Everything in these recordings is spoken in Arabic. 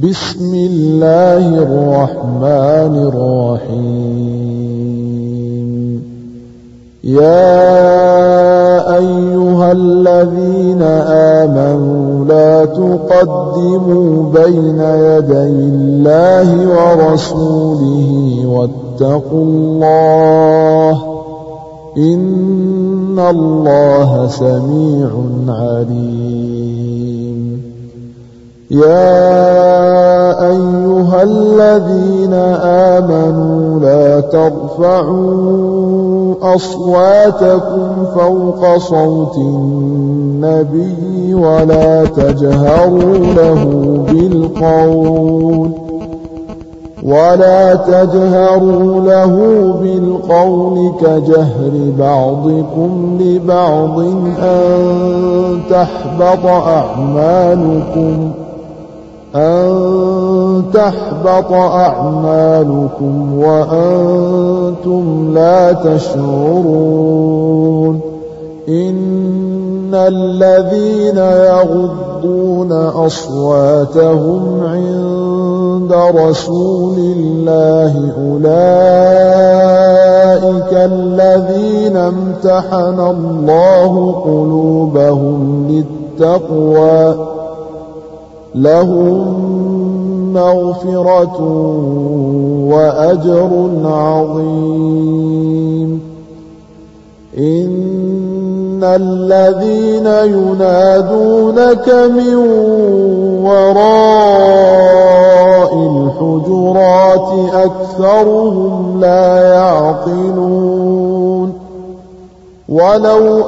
بسم الله الرحمن الرحيم. يا أيها الذين آمنوا لا تقدموا بين يدي الله ورسوله واتقوا الله إن الله سميع عليم. يا أيها الذين آمنوا لا ترفعوا أصواتكم فوق صوت النبي ولا تجهروا له بالقول كجهر بعضكم لبعض أن تحبط أعمالكم وأنتم لا تشعرون. إن الذين يغضون أصواتهم عند رسول الله أولئك الذين امتحن الله قلوبهم للتقوى لهم مغفرة وأجر عظيم. إن الذين ينادونك من وراء الحجرات أكثرهم لا يعقلون. ولو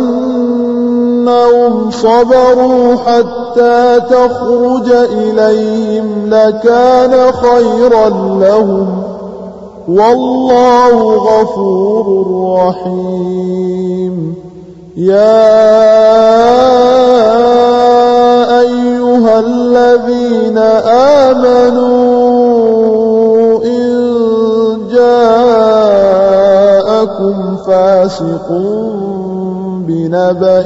أنهم صبروا حتى تخرج إليهم لكان خيرا لهم والله غفور رحيم. يا أيها الذين آمنوا إن جاءكم فاسق بنبأ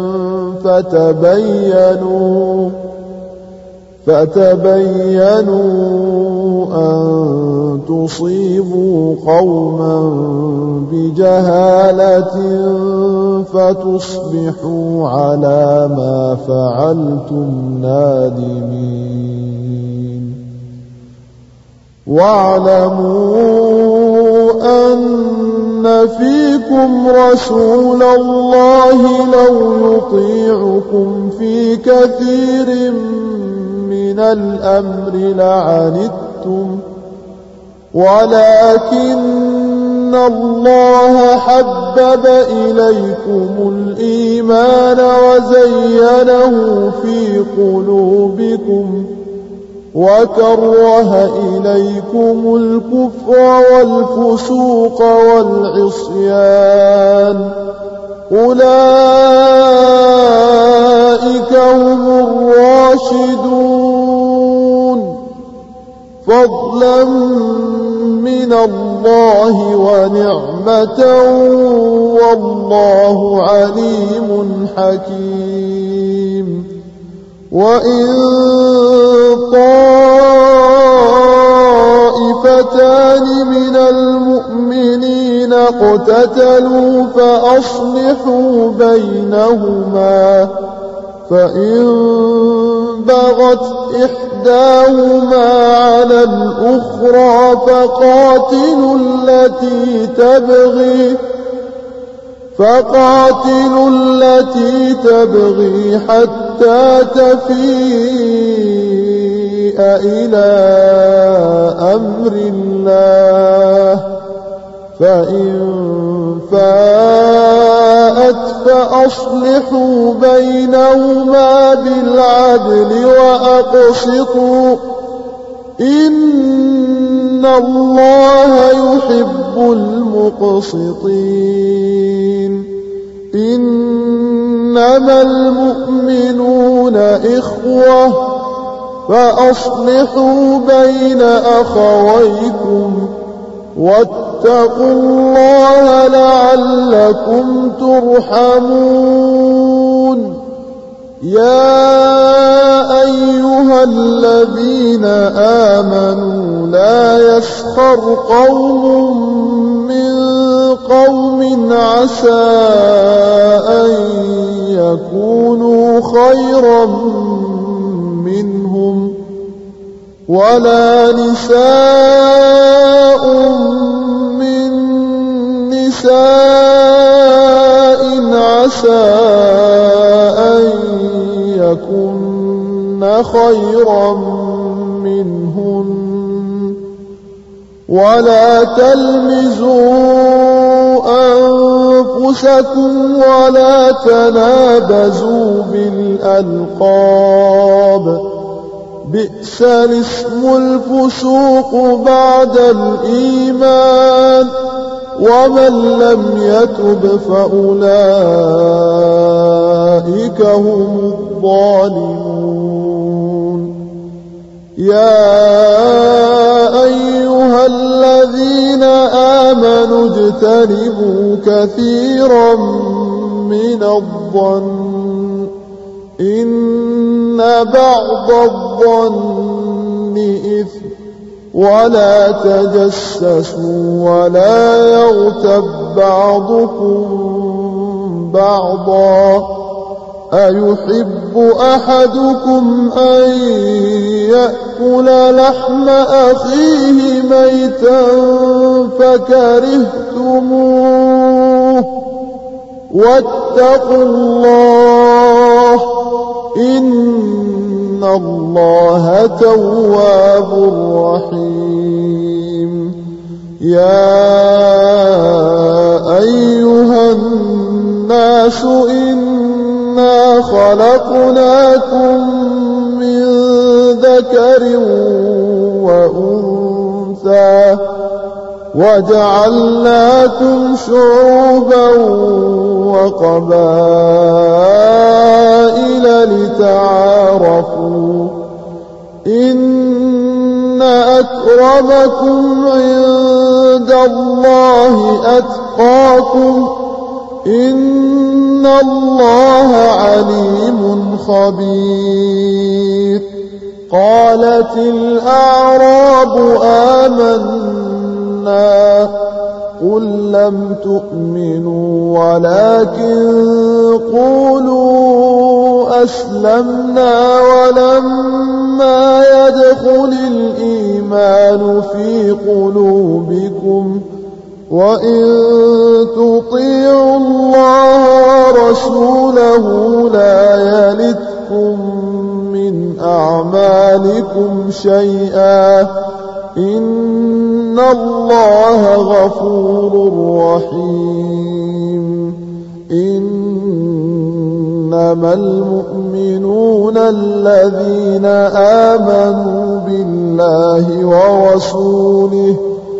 فتبينوا أن تصيبوا قوما بجهالة فتصبحوا على ما فعلتم نادمين. واعلموا أن فيكم رسول الله لو يطيعكم في كثير من الأمر لعنتم ولكن الله حبب إليكم الإيمان وزينه في قلوبكم وكره إليكم الكفر والفسوق والعصيان أولئك هم الراشدون فضلا من الله ونعمة والله عليم حكيم. وإن طائفتان من المؤمنين اقتتلوا فأصلحوا بينهما فإن بغت إحداهما على الأخرى فقاتلوا التي تبغي حتى تفيء إلى أمر الله فإن فاءت فأصلحوا بينهما بالعدل وأقسطوا إن الله يحب المقسطين. إنما المؤمنون إخوة فأصلحوا بين أخويكم واتقوا الله لعلكم ترحمون. يا أيها الذين آمنوا لا يسخر قوم من قوم عسى أن يكونوا خيرا منهم ولا نساء من نساء عسى أن يكن خيرا منهن ولا تلمزوا أنفسكم ولا تنابزوا بالألقاب بئس الاسم الفسوق بعد الإيمان ومن لم يتب فأولئك هم الظالمون يا أيها الذين آمنوا اجتنبوا كثيرا من الظن إن بعض الظن إثم ولا تجسسوا ولا يغتب بعضكم بعضا أيحب أحدكم أن يأكل لحم أخيه ميتا فكرهتموه واتقوا الله إن الله تواب رحيم يا أيها الناس إنا خلقناكم من ذكر وأنثى وجعلناكم شعوبا وقبائل لتعارفوا إن أكرمكم عند الله أتقاكم إن الله عليم خبير قالت الأعراب آمنا قل لم تؤمنوا ولكن قولوا أسلمنا ولما يدخل الإيمان في قلوبكم وإن تطيعوا الله ورسوله لا يلتكم من أعمالكم شيئا إن الله غفور رحيم إنما المؤمنون الذين آمنوا بالله ورسوله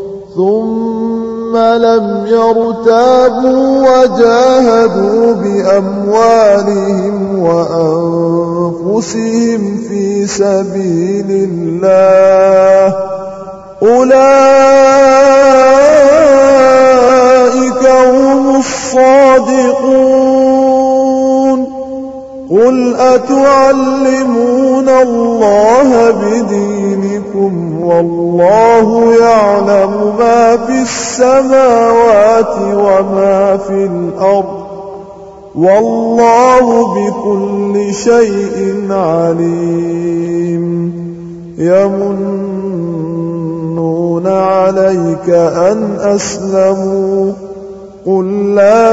ثم لم يرتابوا وجاهدوا بأموالهم وأنفسهم في سبيل الله أولئك هم الصادقون قل أتعلمون الله بدينكم والله يعلم ما في السماوات وما في الأرض والله بكل شيء عليم يمنون عليك أن أسلموا قل لا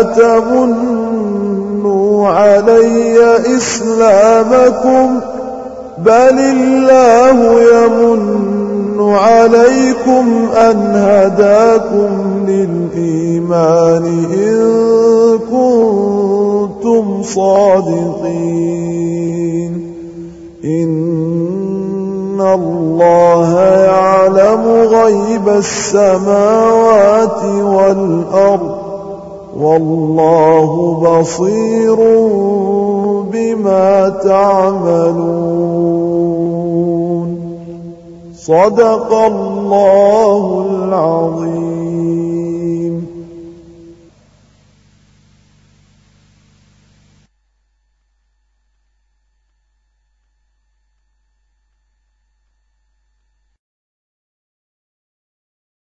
تمنوا علي إسلامكم بل الله يمن عليكم أن هداكم للإيمان إن كنتم صادقين إن الله يعلم غيب السماوات والأرض والله بصير بما تعملون صدق الله العظيم.